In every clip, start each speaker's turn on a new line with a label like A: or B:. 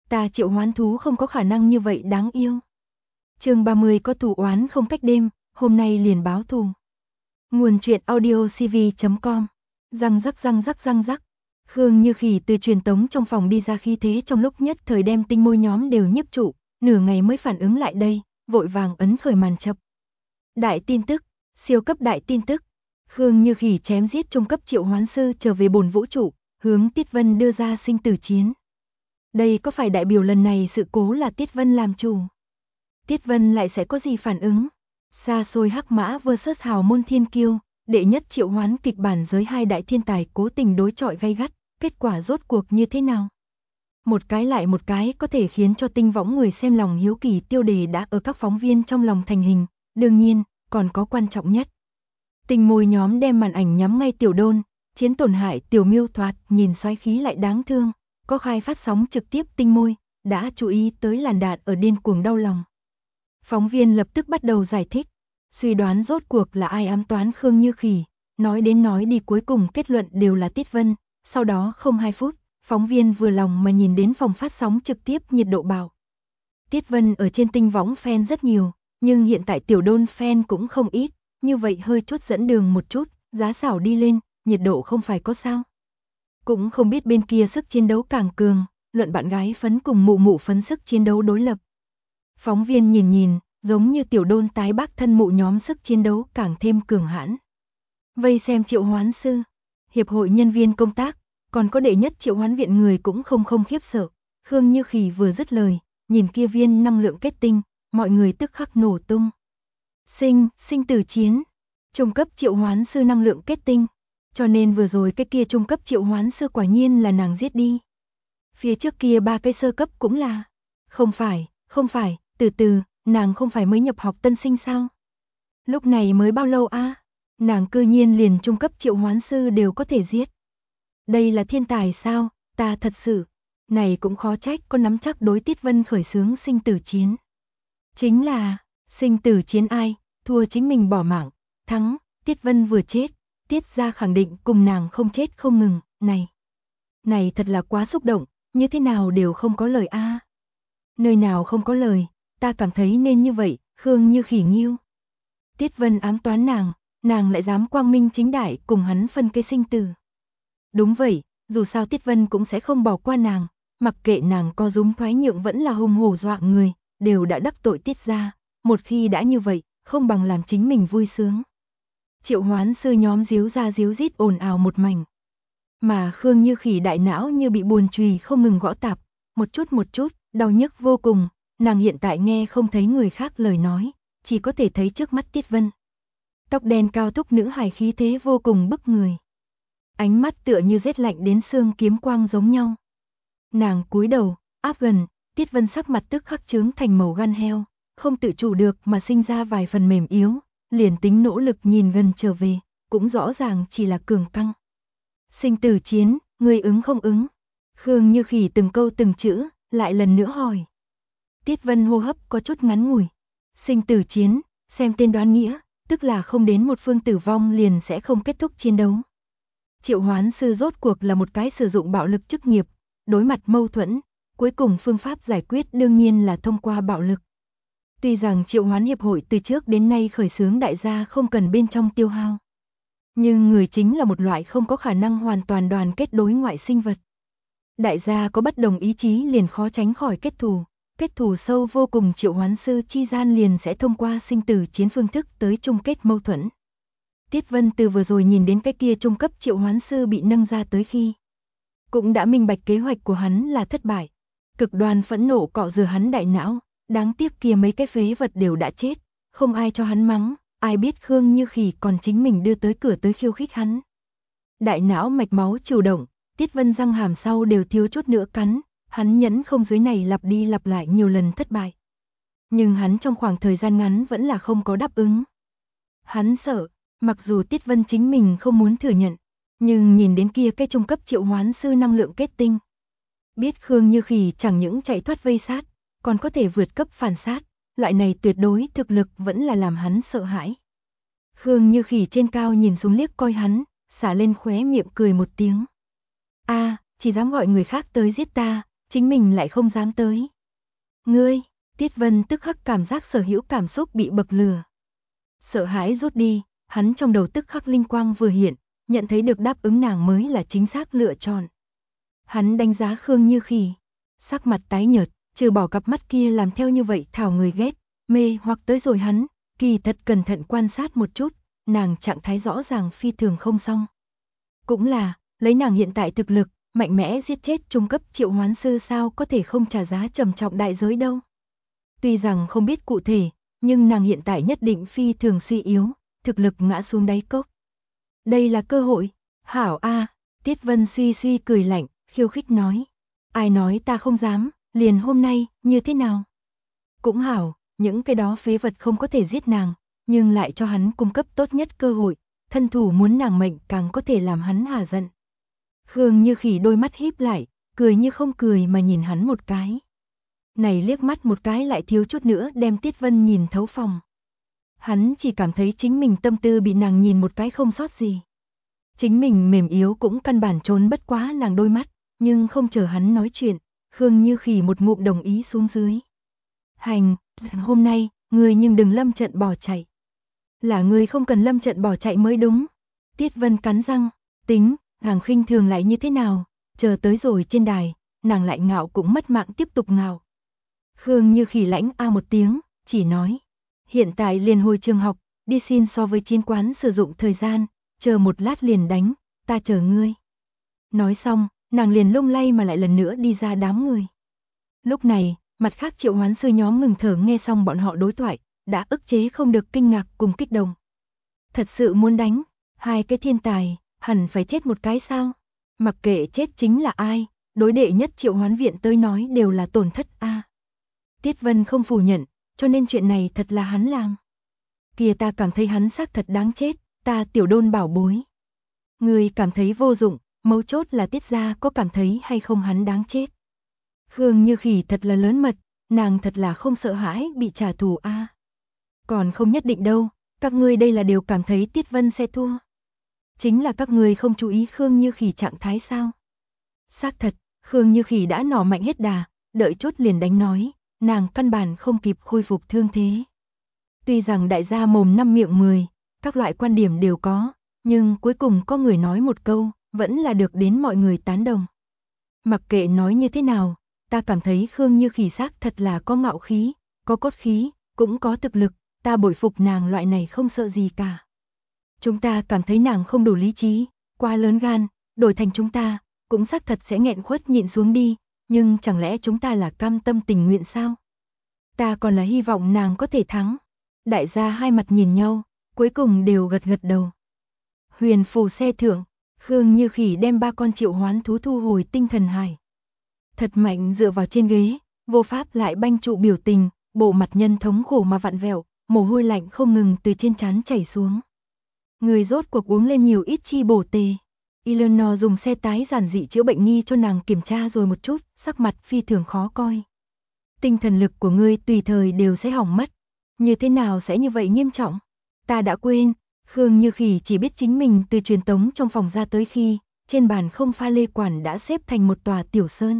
A: Ta triệu hoán thú không có khả năng như vậy đáng yêu. Chương 30 có thù oán không cách đêm, hôm nay liền báo thù. Nguồn truyện audiocv.com. Răng rắc. Khương Như Khỉ từ truyền tống trong phòng đi ra, khí thế trong lúc nhất thời đem tinh môi nhóm đều nhiếp trụ, nửa ngày mới phản ứng lại đây, vội vàng ấn khởi màn chập. Đại tin tức, siêu cấp đại tin tức. Khương Như Khỉ chém giết trung cấp triệu hoán sư trở về bồn vũ trụ, hướng Tiết Vân đưa ra sinh tử chiến. Đây có phải đại biểu lần này sự cố là Tiết Vân làm chủ? Tiết Vân lại sẽ có gì phản ứng? Xa xôi Hắc Mã vs Hào Môn Thiên Kiêu, đệ nhất triệu hoán kịch bản giới hai đại thiên tài cố tình đối chọi gay gắt, kết quả rốt cuộc như thế nào? Một cái lại một cái có thể khiến cho tinh võng người xem lòng hiếu kỳ tiêu đề đã ở các phóng viên trong lòng thành hình, đương nhiên, còn có quan trọng nhất. Tình môi nhóm đem màn ảnh nhắm ngay Tiểu Đôn, chiến tổn hại Tiểu Miêu thoạt nhìn xoáy khí lại đáng thương, có khai phát sóng trực tiếp tinh môi, đã chú ý tới làn đạn ở điên cuồng đau lòng. Phóng viên lập tức bắt đầu giải thích, suy đoán rốt cuộc là ai ám toán Khương Như Khỉ, nói đến nói đi cuối cùng kết luận đều là Tiết Vân, sau đó không 2 phút, phóng viên vừa lòng mà nhìn đến phòng phát sóng trực tiếp nhiệt độ bảo. Tiết Vân ở trên tinh võng fan rất nhiều, nhưng hiện tại Tiểu Đôn fan cũng không ít, như vậy hơi chút dẫn đường một chút, giá xảo đi lên, nhiệt độ không phải có sao. Cũng không biết bên kia sức chiến đấu càng cường, luận bạn gái phấn cùng mụ mụ phấn sức chiến đấu đối lập. Phóng viên nhìn, giống như Tiểu Đôn tái bác thân mụ nhóm sức chiến đấu càng thêm cường hãn. Vây xem triệu hoán sư, hiệp hội nhân viên công tác, còn có đệ nhất triệu hoán viện người cũng không khiếp sợ. Khương Như Khỉ vừa dứt lời, nhìn kia viên năng lượng kết tinh, mọi người tức khắc nổ tung. Sinh tử chiến, trung cấp triệu hoán sư năng lượng kết tinh, cho nên vừa rồi cái kia trung cấp triệu hoán sư quả nhiên là nàng giết đi. Phía trước kia 3 cái sơ cấp cũng là. Không phải, từ, nàng không phải mới nhập học tân sinh sao? Lúc này mới bao lâu a? Nàng cư nhiên liền trung cấp triệu hoán sư đều có thể giết. Đây là thiên tài sao? Ta thật sự, này cũng khó trách có nắm chắc đối Tiết Vân khởi xướng sinh tử chiến. Chính là, sinh tử chiến ai, thua chính mình bỏ mạng, thắng, Tiết Vân vừa chết, Tiết gia khẳng định cùng nàng không chết không ngừng, này thật là quá xúc động, như thế nào đều không có lời a. Nơi nào không có lời, ta cảm thấy nên như vậy, Khương Như Khỉ nghiêu. Tiết Vân ám toán nàng lại dám quang minh chính đại cùng hắn phân cái sinh tử. Đúng vậy, dù sao Tiết Vân cũng sẽ không bỏ qua nàng, mặc kệ nàng có dúm thoái nhượng vẫn là hung hổ dọa người, đều đã đắc tội Tiết gia, một khi đã như vậy, không bằng làm chính mình vui sướng. Triệu hoán sư nhóm díu ra díu rít ồn ào một mảnh. Mà Khương Như Khỉ đại não như bị buồn chùy không ngừng gõ tạp, một chút, đau nhức vô cùng, nàng hiện tại nghe không thấy người khác lời nói, chỉ có thể thấy trước mắt Tiết Vân. Tóc đen cao thúc nữ hài khí thế vô cùng bức người. Ánh mắt tựa như rét lạnh đến xương kiếm quang giống nhau. Nàng cúi đầu, áp gần, Tiết Vân sắc mặt tức khắc chướng thành màu gan heo, không tự chủ được mà sinh ra vài phần mềm yếu, liền tính nỗ lực nhìn gần trở về, cũng rõ ràng chỉ là cường căng. Sinh tử chiến, ngươi ứng không ứng? Khương Như Khỉ từng câu từng chữ, lại lần nữa hỏi. Tiết Vân hô hấp có chút ngắn ngủi. Sinh tử chiến, xem tên đoán nghĩa, tức là không đến một phương tử vong liền sẽ không kết thúc chiến đấu. Triệu hoán sư rốt cuộc là một cái sử dụng bạo lực chức nghiệp, đối mặt mâu thuẫn, cuối cùng phương pháp giải quyết đương nhiên là thông qua bạo lực. Tuy rằng triệu hoán hiệp hội từ trước đến nay khởi xướng đại gia không cần bên trong tiêu hao. Nhưng người chính là một loại không có khả năng hoàn toàn đoàn kết đối ngoại sinh vật. Đại gia có bất đồng ý chí liền khó tránh khỏi kết thù sâu vô cùng, triệu hoán sư chi gian liền sẽ thông qua sinh tử chiến phương thức tới chung kết mâu thuẫn. Tiết Vân từ vừa rồi nhìn đến cái kia trung cấp triệu hoán sư bị nâng ra tới khi, cũng đã minh bạch kế hoạch của hắn là thất bại. Cực đoan phẫn nộ cọ rửa hắn đại não, đáng tiếc kia mấy cái phế vật đều đã chết, không ai cho hắn mắng, ai biết Khương Như Khỉ còn chính mình đưa tới cửa tới khiêu khích hắn. Đại não mạch máu trừu động, Tiết Vân răng hàm sau đều thiếu chút nữa cắn, hắn nhẫn không dưới này lặp đi lặp lại nhiều lần thất bại. Nhưng hắn trong khoảng thời gian ngắn vẫn là không có đáp ứng. Hắn sợ, mặc dù Tiết Vân chính mình không muốn thừa nhận, nhưng nhìn đến kia cái trung cấp triệu hoán sư năng lượng kết tinh. Biết Khương Như Khỉ chẳng những chạy thoát vây sát, còn có thể vượt cấp phản sát, loại này tuyệt đối thực lực vẫn là làm hắn sợ hãi. Khương Như Khỉ trên cao nhìn xuống liếc coi hắn, xả lên khóe miệng cười một tiếng. A, chỉ dám gọi người khác tới giết ta, chính mình lại không dám tới. Ngươi, Tiết Vân tức khắc cảm giác sở hữu cảm xúc bị bậc lửa. Sợ hãi rút đi, hắn trong đầu tức khắc linh quang vừa hiện, nhận thấy được đáp ứng nàng mới là chính xác lựa chọn. Hắn đánh giá Khương Như Khỉ, sắc mặt tái nhợt, trừ bỏ cặp mắt kia làm theo như vậy thảo người ghét, mê hoặc tới rồi hắn, kỳ thật cẩn thận quan sát một chút, nàng trạng thái rõ ràng phi thường không xong. Cũng là, lấy nàng hiện tại thực lực, mạnh mẽ giết chết trung cấp triệu hoán sư sao có thể không trả giá trầm trọng đại giới đâu. Tuy rằng không biết cụ thể, nhưng nàng hiện tại nhất định phi thường suy yếu, thực lực ngã xuống đáy cốc. Đây là cơ hội, hảo a, Tiết Vân suy suy cười lạnh, khiêu khích nói. Ai nói ta không dám, liền hôm nay, như thế nào? Cũng hảo, những cái đó phế vật không có thể giết nàng, nhưng lại cho hắn cung cấp tốt nhất cơ hội, thân thủ muốn nàng mệnh càng có thể làm hắn hà giận. Khương Như Khỉ đôi mắt híp lại, cười như không cười mà nhìn hắn một cái. Này liếc mắt một cái lại thiếu chút nữa đem Tiết Vân nhìn thấu phòng. Hắn chỉ cảm thấy chính mình tâm tư bị nàng nhìn một cái không sót gì. Chính mình mềm yếu cũng căn bản trốn bất quá nàng đôi mắt, nhưng không chờ hắn nói chuyện, Khương Như Khỉ một ngụm đồng ý xuống dưới. Hành, hôm nay, ngươi nhưng đừng lâm trận bỏ chạy. Là ngươi không cần lâm trận bỏ chạy mới đúng. Tiết Vân cắn răng, tính, nàng khinh thường lại như thế nào, chờ tới rồi trên đài, nàng lại ngạo cũng mất mạng tiếp tục ngạo. Khương Như Khỉ lãnh a một tiếng, chỉ nói, hiện tại liền hồi trường học, đi xin so với chiến quán sử dụng thời gian, chờ một lát liền đánh, ta chờ ngươi. Nói xong, nàng liền lung lay mà lại lần nữa đi ra đám người. Lúc này, mặt khác triệu hoán sư nhóm ngừng thở nghe xong bọn họ đối thoại, đã ức chế không được kinh ngạc cùng kích động. Thật sự muốn đánh, hai cái thiên tài, hẳn phải chết một cái sao? Mặc kệ chết chính là ai, đối đệ nhất triệu hoán viện tới nói đều là tổn thất a. Tiết Vân không phủ nhận, cho nên chuyện này thật là hắn làm. Kìa ta cảm thấy hắn xác thật đáng chết, ta tiểu đôn bảo bối. Người cảm thấy vô dụng, mấu chốt là Tiết gia có cảm thấy hay không hắn đáng chết. Khương Như Khỉ thật là lớn mật, nàng thật là không sợ hãi bị trả thù a. Còn không nhất định đâu, các ngươi đây là đều cảm thấy Tiết Vân sẽ thua. Chính là các ngươi không chú ý Khương Như Khỉ trạng thái sao? Xác thật, Khương Như Khỉ đã nỏ mạnh hết đà, đợi chốt liền đánh nói, nàng căn bản không kịp khôi phục thương thế. Tuy rằng đại gia mồm năm miệng 10, các loại quan điểm đều có, nhưng cuối cùng có người nói một câu, vẫn là được đến mọi người tán đồng. Mặc kệ nói như thế nào, ta cảm thấy Khương Như Khỉ xác thật là có ngạo khí, có cốt khí, cũng có thực lực, ta bội phục nàng loại này không sợ gì cả. Chúng ta cảm thấy nàng không đủ lý trí, quá lớn gan, đổi thành chúng ta, cũng xác thật sẽ nghẹn khuất nhịn xuống đi, nhưng chẳng lẽ chúng ta là cam tâm tình nguyện sao? Ta còn là hy vọng nàng có thể thắng. Đại gia hai mặt nhìn nhau, cuối cùng đều gật gật đầu. Huyền phù xe thượng, Khương Như Khỉ đem 3 con triệu hoán thú thu hồi tinh thần hải. Thật mạnh dựa vào trên ghế, vô pháp lại banh trụ biểu tình, bộ mặt nhân thống khổ mà vặn vẹo, mồ hôi lạnh không ngừng từ trên trán chảy xuống. Người rốt cuộc uống lên nhiều ít chi bổ tề. Eleanor dùng xe tái giản dị chữa bệnh nghi cho nàng kiểm tra rồi một chút, sắc mặt phi thường khó coi. Tinh thần lực của ngươi tùy thời đều sẽ hỏng mất. Như thế nào sẽ như vậy nghiêm trọng? Ta đã quên, Khương Như Khỉ chỉ biết chính mình từ truyền tống trong phòng ra tới khi, trên bàn không pha lê quản đã xếp thành một tòa tiểu sơn.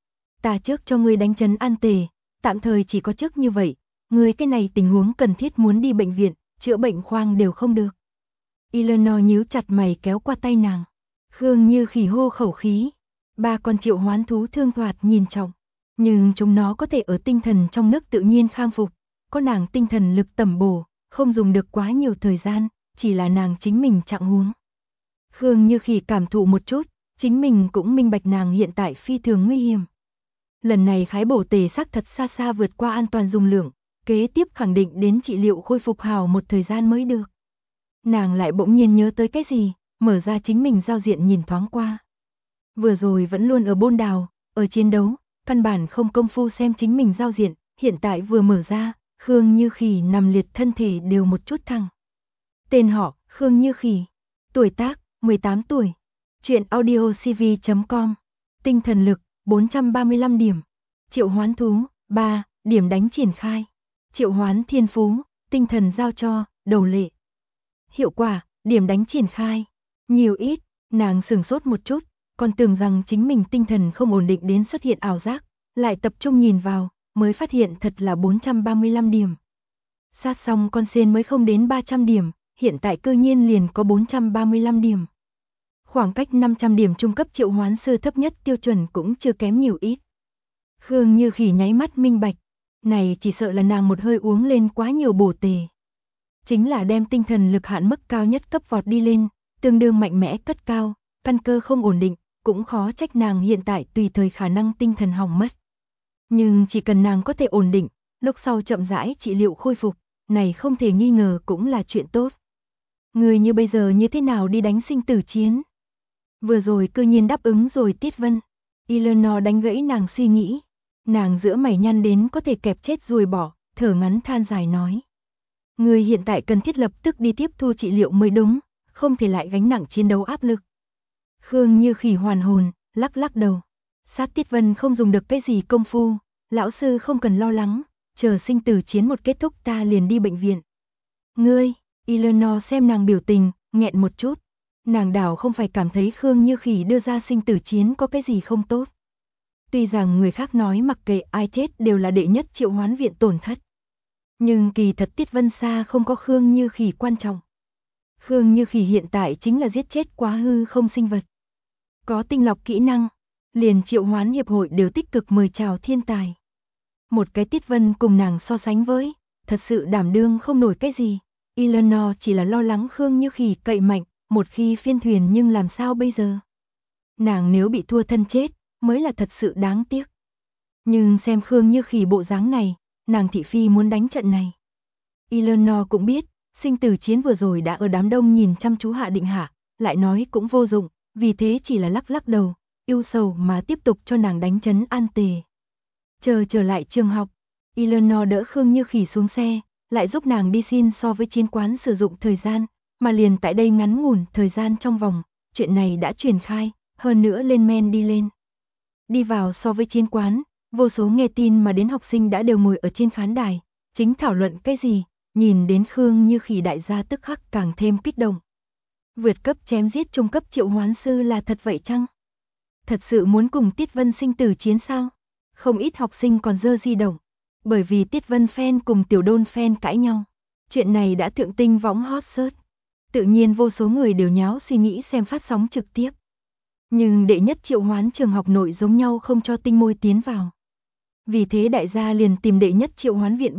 A: Ta trước cho ngươi đánh trấn an tề, tạm thời chỉ có trước như vậy, ngươi cái này tình huống cần thiết muốn đi bệnh viện, chữa bệnh khoang đều không được. Eleanor nhíu chặt mày kéo qua tay nàng. Khương Như Khỉ hô khẩu khí. 3 con triệu hoán thú thương thoạt nhìn trọng, nhưng chúng nó có thể ở tinh thần trong nước tự nhiên khang phục. Có nàng tinh thần lực tầm bổ, không dùng được quá nhiều thời gian, chỉ là nàng chính mình trạng huống. Khương Như Khỉ cảm thụ một chút, chính mình cũng minh bạch nàng hiện tại phi thường nguy hiểm. Lần này khái bổ tề sắc thật xa xa vượt qua an toàn dung lượng, kế tiếp khẳng định đến trị liệu khôi phục hào một thời gian mới được. Nàng lại bỗng nhiên nhớ tới cái gì, mở ra chính mình giao diện nhìn thoáng qua. Vừa rồi vẫn luôn ở bôn đào, ở chiến đấu, căn bản không công phu xem chính mình giao diện, hiện tại vừa mở ra, Khương Như Khỉ nằm liệt thân thể đều một chút thẳng. Tên họ, Khương Như Khỉ. Tuổi tác, 18 tuổi. Truyện audio cv.com. Tinh thần lực, 435 điểm. Triệu hoán thú, 3, điểm đánh triển khai. Triệu hoán thiên phú, tinh thần giao cho, đầu lệ. Hiệu quả, điểm đánh triển khai. Nhiều ít, nàng sửng sốt một chút, còn tưởng rằng chính mình tinh thần không ổn định đến xuất hiện ảo giác, lại tập trung nhìn vào, mới phát hiện thật là 435 điểm. Sát xong con sen mới không đến 300 điểm, hiện tại cư nhiên liền có 435 điểm. Khoảng cách 500 điểm trung cấp triệu hoán sư thấp nhất tiêu chuẩn cũng chưa kém nhiều ít. Khương Như Khỉ nháy mắt minh bạch, này chỉ sợ là nàng một hơi uống lên quá nhiều bổ tề. Chính là đem tinh thần lực hạn mức cao nhất cấp vọt đi lên, tương đương mạnh mẽ cất cao, căn cơ không ổn định, cũng khó trách nàng hiện tại tùy thời khả năng tinh thần hỏng mất. Nhưng chỉ cần nàng có thể ổn định, lúc sau chậm rãi trị liệu khôi phục, này không thể nghi ngờ cũng là chuyện tốt. Người như bây giờ như thế nào đi đánh sinh tử chiến? Vừa rồi cư nhiên đáp ứng rồi Tiết Vân. Eleanor đánh gãy nàng suy nghĩ. Nàng giữa mày nhăn đến có thể kẹp chết ruồi bỏ, thở ngắn than dài nói. Người hiện tại cần thiết lập tức đi tiếp thu trị liệu mới đúng, không thể lại gánh nặng chiến đấu áp lực. Khương Như Khỉ hoàn hồn, lắc lắc đầu. Sát Tiết Vân không dùng được cái gì công phu, lão sư không cần lo lắng, chờ sinh tử chiến một kết thúc ta liền đi bệnh viện. Ngươi, Eleanor xem nàng biểu tình, nghẹn một chút. Nàng đảo không phải cảm thấy Khương Như Khỉ đưa ra sinh tử chiến có cái gì không tốt. Tuy rằng người khác nói mặc kệ ai chết đều là đệ nhất triệu hoán viện tổn thất. Nhưng kỳ thật Tiết Vân Sa không có Khương Như Khỉ quan trọng. Khương Như Khỉ hiện tại chính là giết chết quá hư không sinh vật. Có tinh lọc kỹ năng, liền triệu hoán hiệp hội đều tích cực mời chào thiên tài. Một cái Tiết Vân cùng nàng so sánh với, thật sự đảm đương không nổi cái gì. Eleanor chỉ là lo lắng Khương Như Khỉ cậy mạnh, một khi phiên thuyền nhưng làm sao bây giờ? Nàng nếu bị thua thân chết, mới là thật sự đáng tiếc. Nhưng xem Khương Như Khỉ bộ dáng này, nàng thị phi muốn đánh trận này. Eleanor cũng biết, sinh tử chiến vừa rồi đã ở đám đông nhìn chăm chú hạ định hạ, lại nói cũng vô dụng, vì thế chỉ là lắc lắc đầu, yêu sầu mà tiếp tục cho nàng đánh trấn an tề. Trở lại trường học, Eleanor đỡ Khương Như Khỉ xuống xe, lại giúp nàng đi xin so với chiến quán sử dụng thời gian, mà liền tại đây ngắn ngủn thời gian trong vòng, chuyện này đã truyền khai, hơn nữa lên men đi lên. Đi vào so với chiến quán, vô số nghe tin mà đến học sinh đã đều ngồi ở trên khán đài, chính thảo luận cái gì, nhìn đến Khương Như Khỉ đại gia tức khắc càng thêm kích động. Vượt cấp chém giết trung cấp triệu hoán sư là thật vậy chăng? Thật sự muốn cùng Tiết Vân sinh tử chiến sao? Không ít học sinh còn dơ di động, bởi vì Tiết Vân fan cùng Tiểu Đôn fan cãi nhau. Chuyện này đã thượng tinh võng hot search. Tự nhiên vô số người đều nháo suy nghĩ xem phát sóng trực tiếp. Nhưng đệ nhất triệu hoán trường học nội giống nhau không cho tinh môi tiến vào. Vì thế đại gia liền tìm đệ nhất triệu hoán viện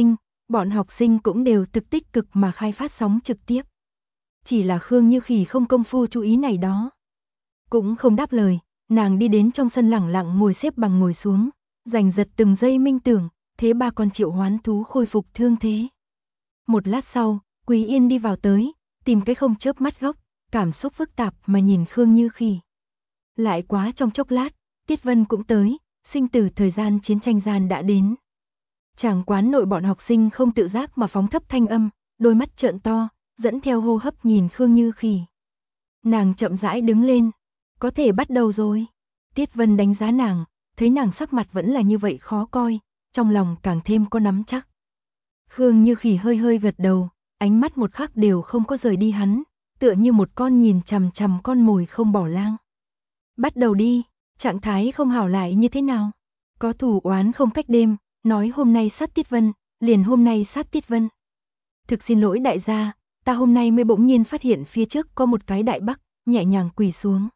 A: bọn học sinh cũng đều thực tích cực mà khai phát sóng trực tiếp. Chỉ là Khương Như Khỉ không công phu chú ý này đó. Cũng không đáp lời, nàng đi đến trong sân lẳng lặng ngồi xếp bằng ngồi xuống, giành giật từng giây minh tưởng, thế ba con triệu hoán thú khôi phục thương thế. Một lát sau, Quý Yên đi vào tới, tìm cái không chớp mắt góc, cảm xúc phức tạp mà nhìn Khương Như Khỉ. Lại quá trong chốc lát, Tiết Vân cũng tới, sinh tử thời gian chiến tranh gian đã đến. Chàng quán nội bọn học sinh không tự giác mà phóng thấp thanh âm, đôi mắt trợn to, dẫn theo hô hấp nhìn Khương Như Khỉ. Nàng chậm rãi đứng lên, có thể bắt đầu rồi. Tiết Vân đánh giá nàng, thấy nàng sắc mặt vẫn là như vậy khó coi, trong lòng càng thêm có nắm chắc. Khương Như Khỉ hơi hơi gật đầu, ánh mắt một khắc đều không có rời đi hắn, tựa như một con nhìn chằm chằm con mồi không bỏ lang. Bắt đầu đi, trạng thái không hảo lại như thế nào? Có thù oán không cách đêm, nói hôm nay sát Tiết Vân, liền hôm nay sát Tiết Vân. Thực xin lỗi đại gia, ta hôm nay mới bỗng nhiên phát hiện phía trước có một cái đại bắc, nhẹ nhàng quỳ xuống.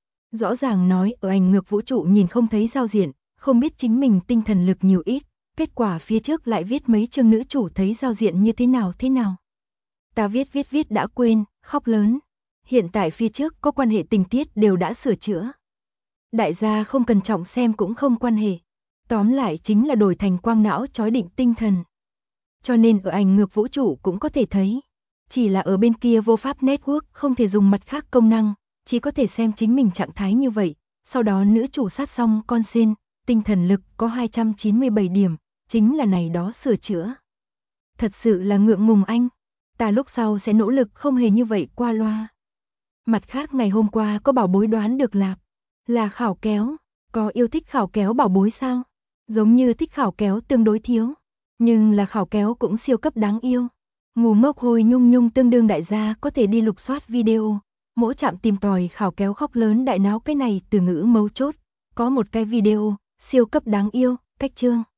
A: Rõ ràng nói ở ảnh ngược vũ trụ nhìn không thấy giao diện, không biết chính mình tinh thần lực nhiều ít, kết quả phía trước lại viết mấy chương nữ chủ thấy giao diện như thế nào. Ta viết đã quên, khóc lớn. Hiện tại phía trước có quan hệ tình tiết đều đã sửa chữa. Đại gia không cần trọng xem cũng không quan hệ. Tóm lại chính là đổi thành quang não chói định tinh thần. Cho nên ở ảnh ngược vũ trụ cũng có thể thấy. Chỉ là ở bên kia vô pháp network không thể dùng mặt khác công năng, chỉ có thể xem chính mình trạng thái như vậy. Sau đó nữ chủ sát xong con sen, tinh thần lực có 297 điểm, chính là này đó sửa chữa. Thật sự là ngượng ngùng anh. Ta lúc sau sẽ nỗ lực không hề như vậy qua loa. Mặt khác ngày hôm qua có bảo bối đoán được lạp. Là khảo kéo. Có yêu thích khảo kéo bảo bối sao? Giống như thích khảo kéo tương đối thiếu. Nhưng là khảo kéo cũng siêu cấp đáng yêu. Ngu ngốc hồi nhung nhung tương đương đại gia có thể đi lục soát video. Mỗ Trạm tìm tòi khảo kéo khóc lớn đại náo cái này từ ngữ mấu chốt. Có một cái video, siêu cấp đáng yêu, cách chương.